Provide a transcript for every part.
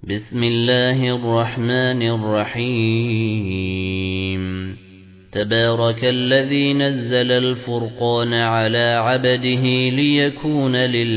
بسم الله الرحمن الرحيم تبارك الذي نزل الفرقان على عبده ليكون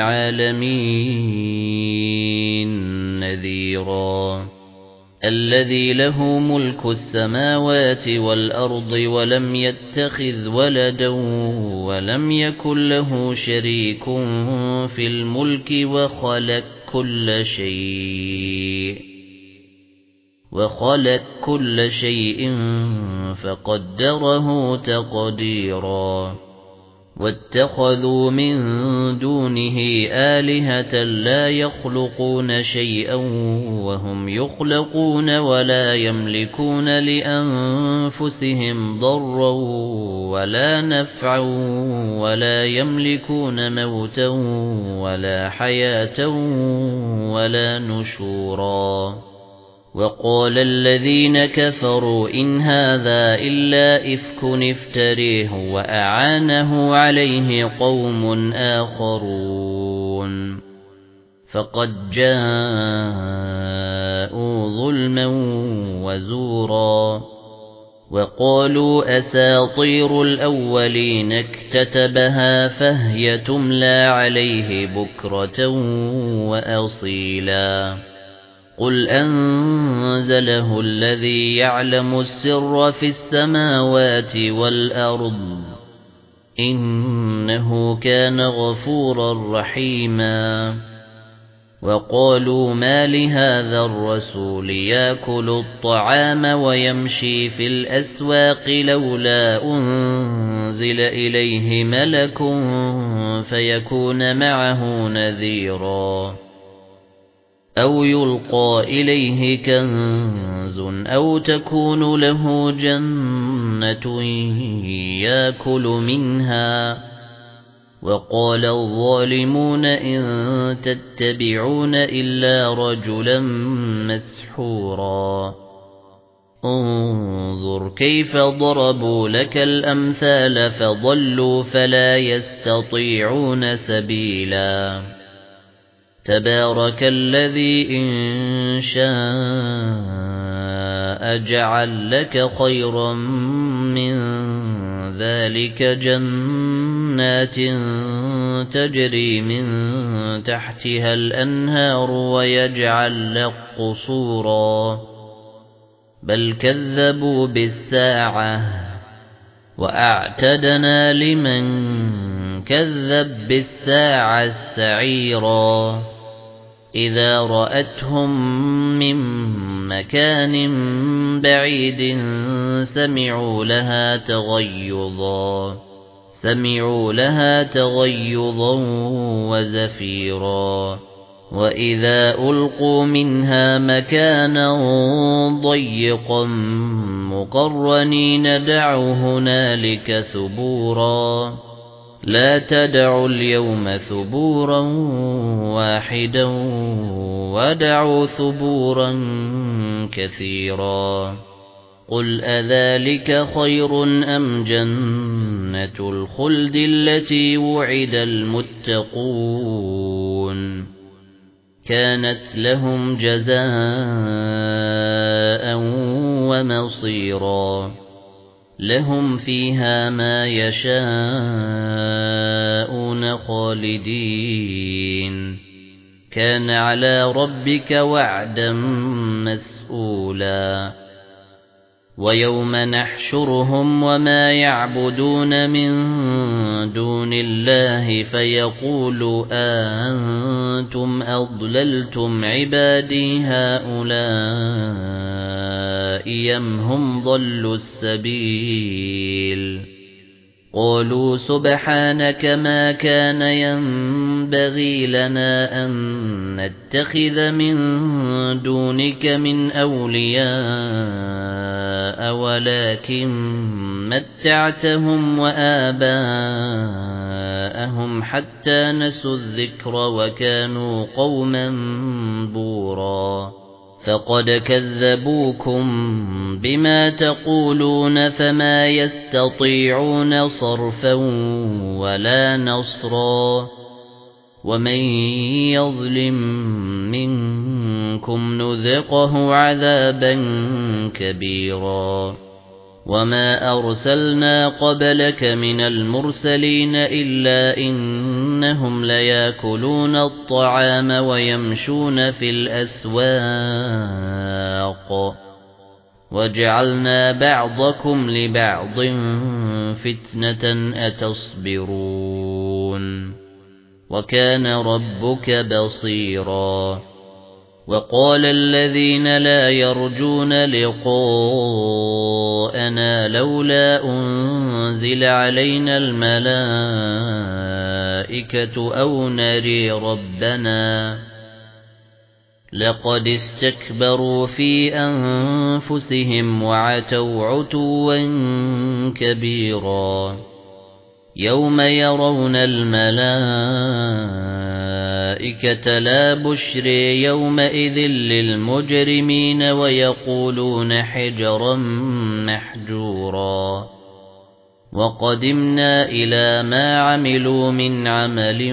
للعالمين نذيرا الذي له ملك السماوات والأرض ولم يتخذ ولدا ولم يكن له شريك في الملك وخلق كل شيء فقدره تقديرا واتخذوا من دونه آلهة لا يخلقون شيئا وهم يخلقون ولا يملكون لأنفسهم ضرا ولا نفعا ولا يملكون موتا ولا حياة ولا نشورا وقال الذين كفروا إن هذا إلا إفك افتريه وأعانه عليه قوم آخرون فقد جاءوا ظلما وزورا وقالوا أساطير الأولين اكتتبها فهي تملى عليه بكرة وأصيلا قل أنزله الذي يعلم السر في السماوات والأرض إنه كان غفورا رحيما وقالوا ما لهذا الرسول يأكل الطعام ويمشي في الأسواق لولا أنزل إليه ملك فيكون معه نذيرا أو يلقى إليه كنز أو تكون له جنة يأكل منها وقال الظالمون إن تتبعون إلا رجلا مسحورا انظر كيف ضربوا لك الأمثال فضلوا فلا يستطيعون سبيلا تبارك الذي إن شاء جعل لك خيرا من ذلك جنات تجري من تحتها الأنهار ويجعل لك قصورا بل كذبوا بالساعة وأعتدنا لمن كذب بالساعة السعيرا إذا رأتهم من مكان بعيد سمعوا لها تغيظا وزفيرا وإذا ألقوا منها مكانا ضيقا مقرنين دعوا هنالك ثبورا لا تدعوا اليوم ثبورا واحدا ودعوا ثبورا كثيرا قل أذلك خير أم جنة الخلد التي وعد المتقون كانت لهم جزاء ومصيرا لهم فيها ما يشاءون خالدين كان على ربك وعدا مسئولا ويوم نحشرهم وما يعبدون من دون الله فيقول أنتم أضللتم عبادي هؤلاء أم هم ضلوا السبيل قالوا سبحانك ما كان ينبغي لنا أن نتخذ من دونك من أولياء ولكن متعتهم وآباءهم حتى نسوا الذكر وكانوا قوما بورا فقد كذبوكم بما تقولون فما يستطيعون صرفا ولا نصرا ومن يظلم منكم منكم نذقه عذابا كبيرا وما أرسلنا قبلك من المرسلين إلا إنهم ليأكلون الطعام ويمشون في الأسواق وجعلنا بعضكم لبعض فتنة أتصبرون وكان ربك بصيرا وقال الذين لا يرجون لقاءنا لولا أنزل علينا الملائكة أو نري ربنا لقد استكبروا في أنفسهم وعتوا عتوا كبيرا يوم يرون الملائكة لا بشر يومئذ للمجرمين ويقولون حجرا محجورا وقدمنا إلى ما عملوا من عمل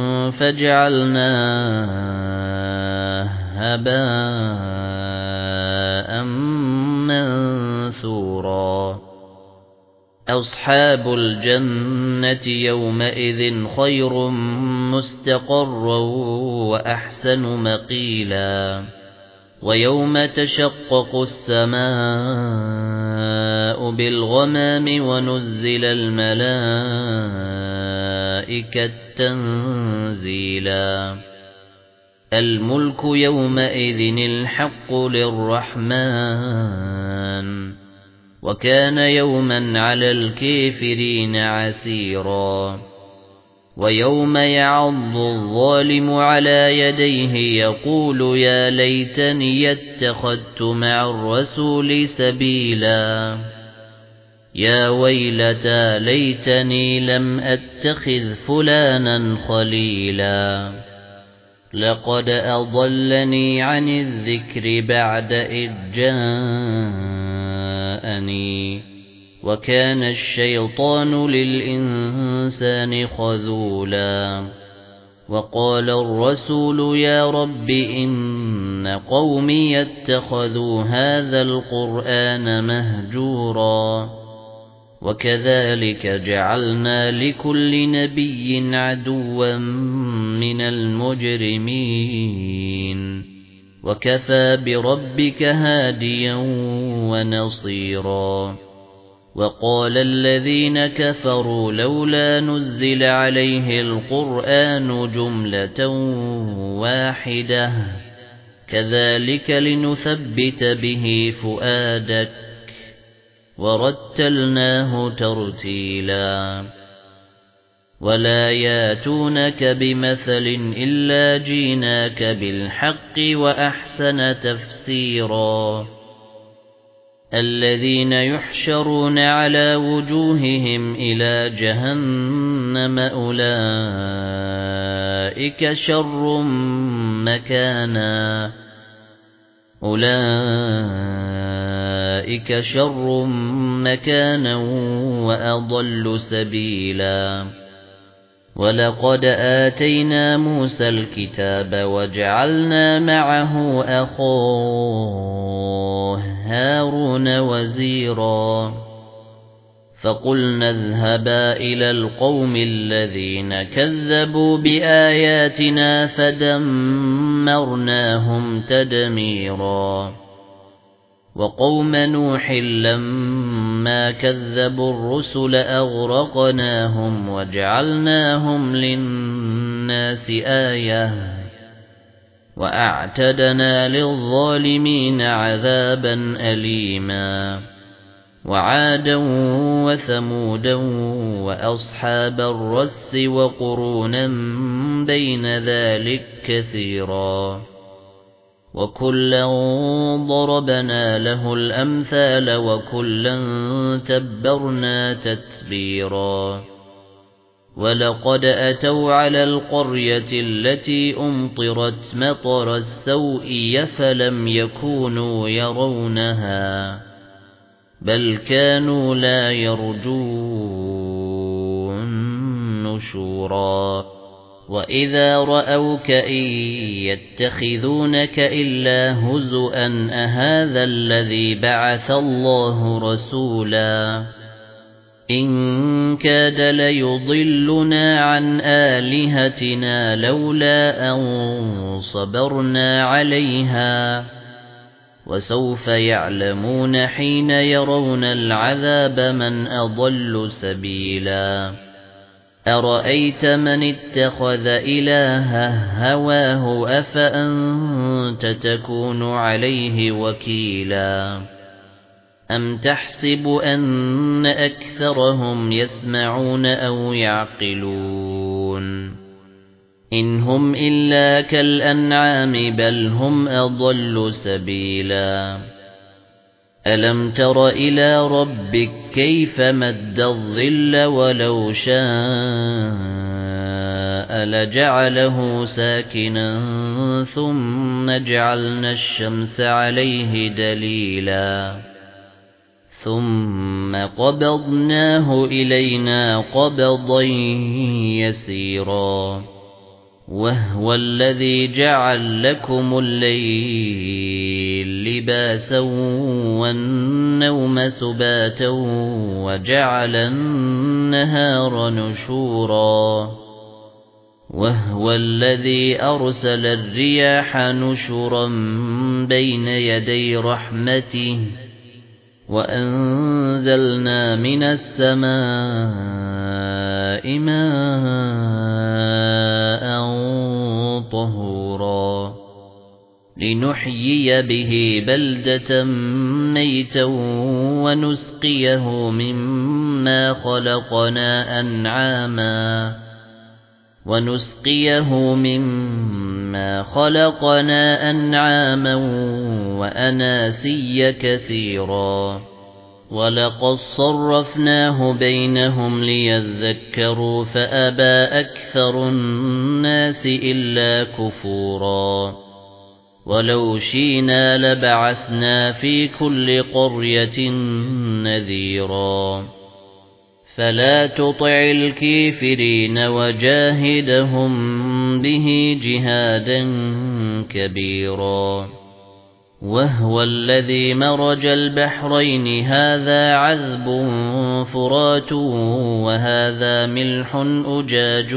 فجعلناه هباء منثورا أصحاب الجنة يومئذ خير مستقرا وأحسن مقيلا ويوم تشقق السماء بالغمام ونزل الملائكة تنزيلا الملك يومئذ الحق للرحمن وكان يوما على الكافرين عسيرا ويوم يعض الظالم على يديه يقول يا ليتني اتخذت مع الرسول سبيلا يا ويلتى ليتني لم أتخذ فلانا خليلا لقد أضلني عن الذكر بعد إذ جاءني وكان الشيطان للإنسان خذولا وقال الرسول يا رب إن قومي اتخذوا هذا القرآن مهجورا وكذلك جعلنا لكل نبي عدوا من المجرمين وكفى بربك هاديا ونصيرا وقال الذين كفروا لولا نزل عليه القرآن جملة واحدة كذلك لنثبت به فؤادك ورتلناه ترتيلا ولا ياتونك بمثل إلا جيناك بالحق وأحسن تفسيرا الذين يحشرون على وجوههم إلى جهنم أولئك شر مكانا وأضل سبيلا ولقد آتينا موسى الكتاب وجعلنا معه أخاه هارون وزيرا فقلنا اذهبا إلى القوم الذين كذبوا بآياتنا فدمرناهم تدميرا وقوم نوح لما كذبوا الرسل أغرقناهم وجعلناهم للناس آية وأعتدنا للظالمين عذابا أليما وعادا وثمودا وأصحاب الرس وقرونا بين ذلك كثيرا وكلا ضربنا له الأمثال وكلا تبرنا تتبيرا ولقد أتوا على القرية التي أمطرت مطر السوء فلم يكونوا يرونها بل كانوا لا يرجون نشورا وَإِذَا رَأَوْكَ إِن يَتَّخِذُونَكَ إِلَّا هُزُوًا أَهَذَا الَّذِي بَعَثَ اللَّهُ رَسُولًا إِن كَادَ لَيُضِلُّنَا عَن آلِهَتِنَا لَوْلَا أَن صَبَرْنَا عَلَيْهَا وَسَوْفَ يَعْلَمُونَ حِينَ يَرَوْنَ الْعَذَابَ مَنْ أَضَلُّ سَبِيلًا أَرَأَيْتَ مَنِ اتَّخَذَ إِلَٰهَهُ هَوَاهُ أَفَأَنتَ تَكُونُ عَلَيْهِ وَكِيلًا أَمْ تَحْسَبُ أَنَّ أَكْثَرَهُمْ يَسْمَعُونَ أَوْ يَعْقِلُونَ إِنْ هُمْ إِلَّا كَالْأَنْعَامِ بَلْ هُمْ أَضَلُّ سَبِيلًا أَلَمْ تَرَ إِلَى رَبِّكَ كَيْفَ مَدَّ الظِّلَّ وَلَوْ شَاءَ لَجَعَلَهُ سَاكِنًا ثُمَّ جَعَلْنَا الشَّمْسَ عَلَيْهِ دَلِيلًا ثُمَّ قَبَضْنَاهُ إِلَيْنَا قَبْضًا يَسِيرًا وَهُوَ الَّذِي جَعَلَ لَكُمُ اللَّيْلَ لِبَاسًا وَالنَّوْمَ سُبَاتًا وَجَعَلَ النَّهَارَ نُشُورًا وَهُوَ الَّذِي أَرْسَلَ الرِّيَاحَ نُشُرًا بَيْنَ يَدَيْ رَحْمَتِهِ وَأَنزَلْنَا مِنَ السَّمَاءِ مَاءً طَهُورًا لِنُحْيِيَ بِهِ بَلْدَةً مَّيْتًا وَنُسْقِيَهُ مِمَّا خَلَقْنَا أَنْعَامًا وَأَنَاسِيَّ كَثِيرًا وَلَقَدْ صَرَّفْنَاهُ بَيْنَهُمْ لِيَذَّكَّرُوا فَأَبَى أَكْثَرُ النَّاسِ إِلَّا كُفُورًا وَلَوْ شِئْنَا لَبَعَثْنَا فِي كُلِّ قَرْيَةٍ نَذِيرًا فَلَا تُطِعِ الْكَافِرِينَ وَجَاهِدْهُم بِهِ جِهَادًا كَبِيرًا وَهُوَ الَّذِي مَرَجَ الْبَحْرَيْنِ هَذَا عَذْبٌ فُرَاتٌ وَهَذَا مِلْحٌ أُجَاجٌ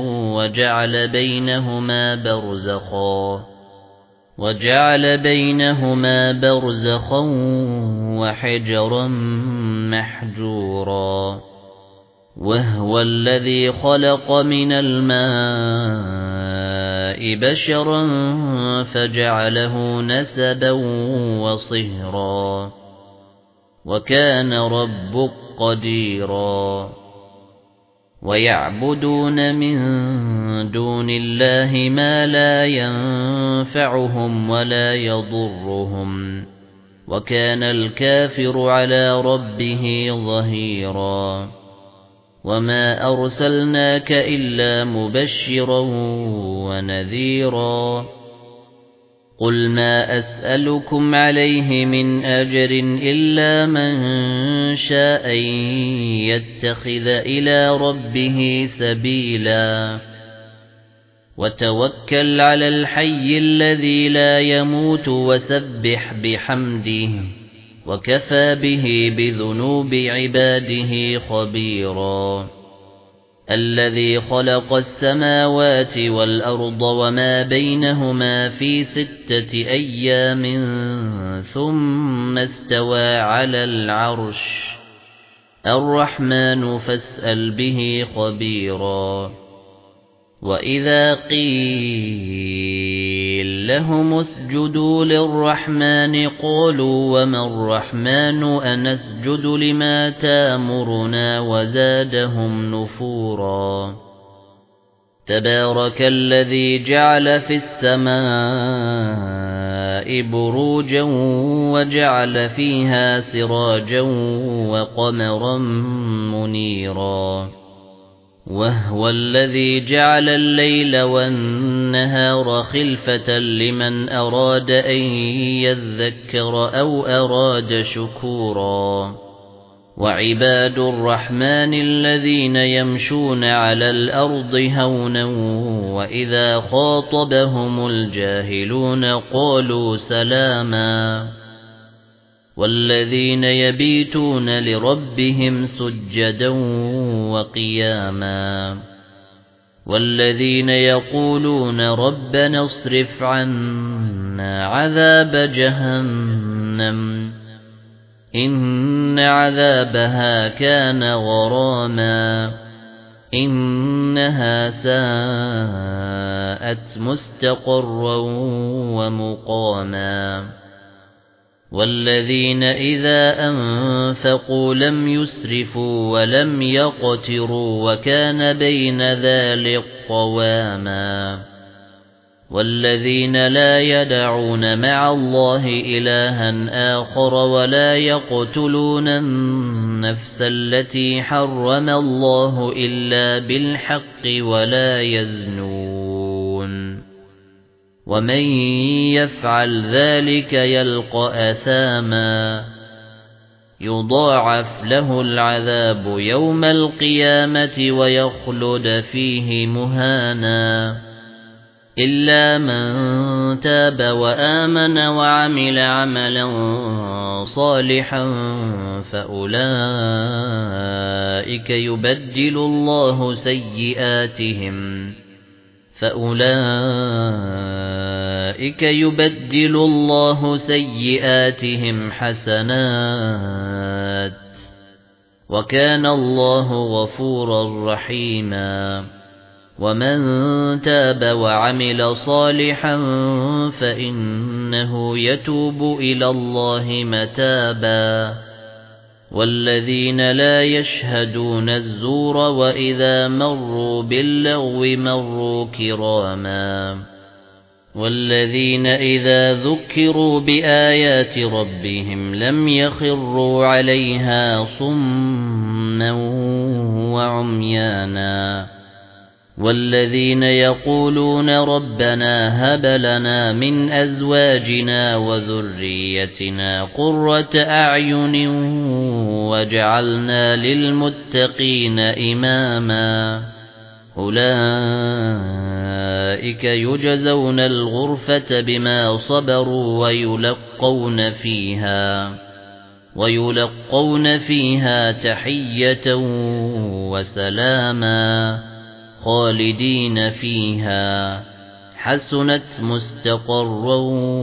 وَجَعَلَ بَيْنَهُمَا بَرْزَخًا وَحِجْرًا مَّحْجُورًا وَهُوَ الَّذِي خَلَقَ مِنَ الْمَاءِ بَشَرًا فَجَعَلَهُ نَسَبًا وَصِهْرًا وَكَانَ رَبُّكَ قَدِيرًا وَيَعْبُدُونَ مِن دُونِ اللَّهِ مَا لَا يَنفَعُهُمْ وَلَا يَضُرُّهُمْ وَكَانَ الْكَافِرُ عَلَى رَبِّهِ ظَهِيرًا وَمَا أَرْسَلْنَاكَ إِلَّا مُبَشِّرًا وَنَذِيرًا قُلْ مَا أَسْأَلُكُمْ عَلَيْهِ مِنْ أَجْرٍ إِلَّا مَنْ شَاءَ أَن يَتَّخِذَ إِلَى رَبِّهِ سَبِيلًا وَتَوَكَّلْ عَلَى الْحَيِّ الَّذِي لَا يَمُوتُ وَسَبِّحْ بِحَمْدِهِ وَكَفَى بِهِ بِذُنُوبِ عِبَادِهِ خَبِيرًا الَّذِي خَلَقَ السَّمَاوَاتِ وَالْأَرْضَ وَمَا بَيْنَهُمَا فِي 6 أَيَّامٍ ثُمَّ اسْتَوَى عَلَى الْعَرْشِ الرَّحْمَنُ فَاسْأَلْ بِهِ خَبِيرًا وَإِذَا قِيلَ لَهُمُ اسْجُدُوا لِلرَّحْمَنِ قَالُوا وَمَا الرَّحْمَنُ أَنَسْجُدُ لِمَا تَأْمُرُنَا وَزَادَهُمْ نُفُورًا تَبَارَكَ الَّذِي جَعَلَ فِي السَّمَاءِ بُرُوجًا وَجَعَلَ فِيهَا سِرَاجًا وَقَمَرًا مُنِيرًا وَهُوَ الَّذِي جَعَلَ اللَّيْلَ وَالنَّهَارَ خِلْفَةً لِمَنْ أَرَادَ أَن يَذَّكَّرَ أَوْ أَرَادَ شُكُورًا وعباد الرحمن الذين يمشون على الأرض هونا وإذا خاطبهم الجاهلون قالوا سلاما والذين يبيتون لربهم سجدا وقياما والذين يقولون ربنا اصرف عنا عذاب جهنم إن عذابها كان غراما إنها ساءت مستقرا ومقاما والذين إذا أنفقوا لم يسرفوا ولم يقتروا وكان بين ذلك قواما والذين لا يدعون مع الله إلها آخر ولا يقتلون النفس التي حرم الله إلا بالحق ولا يزنون ومن يفعل ذلك يلقى أثاما يضاعف له العذاب يوم القيامة ويخلد فيه مهانا إلا من تاب وآمن وعمل عملا صالحا فأولئك يبدل الله سيئاتهم حسنات وكان الله غفورا رحيما ومن تاب وعمل صالحا فإنه يتوب إلى الله متابا والذين لا يشهدون الزور وإذا مروا باللغو مروا كراما والذين إذا ذكروا بآيات ربهم لم يخروا عليها صما وعميانا والذين يقولون ربنا هب لنا من أزواجنا وذريتنا قرة أعين واجعلنا للمتقين إماما أولئك يجزون الغرفة بما صبروا ويلقون فيها تحية وسلاما خالدين فيها حسنت مستقرا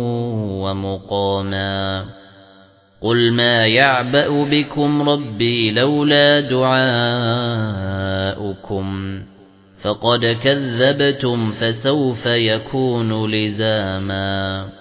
ومقاما قل ما يعبأ بكم ربي لولا دعاؤكم فقد كذبتم فسوف يكون لزاما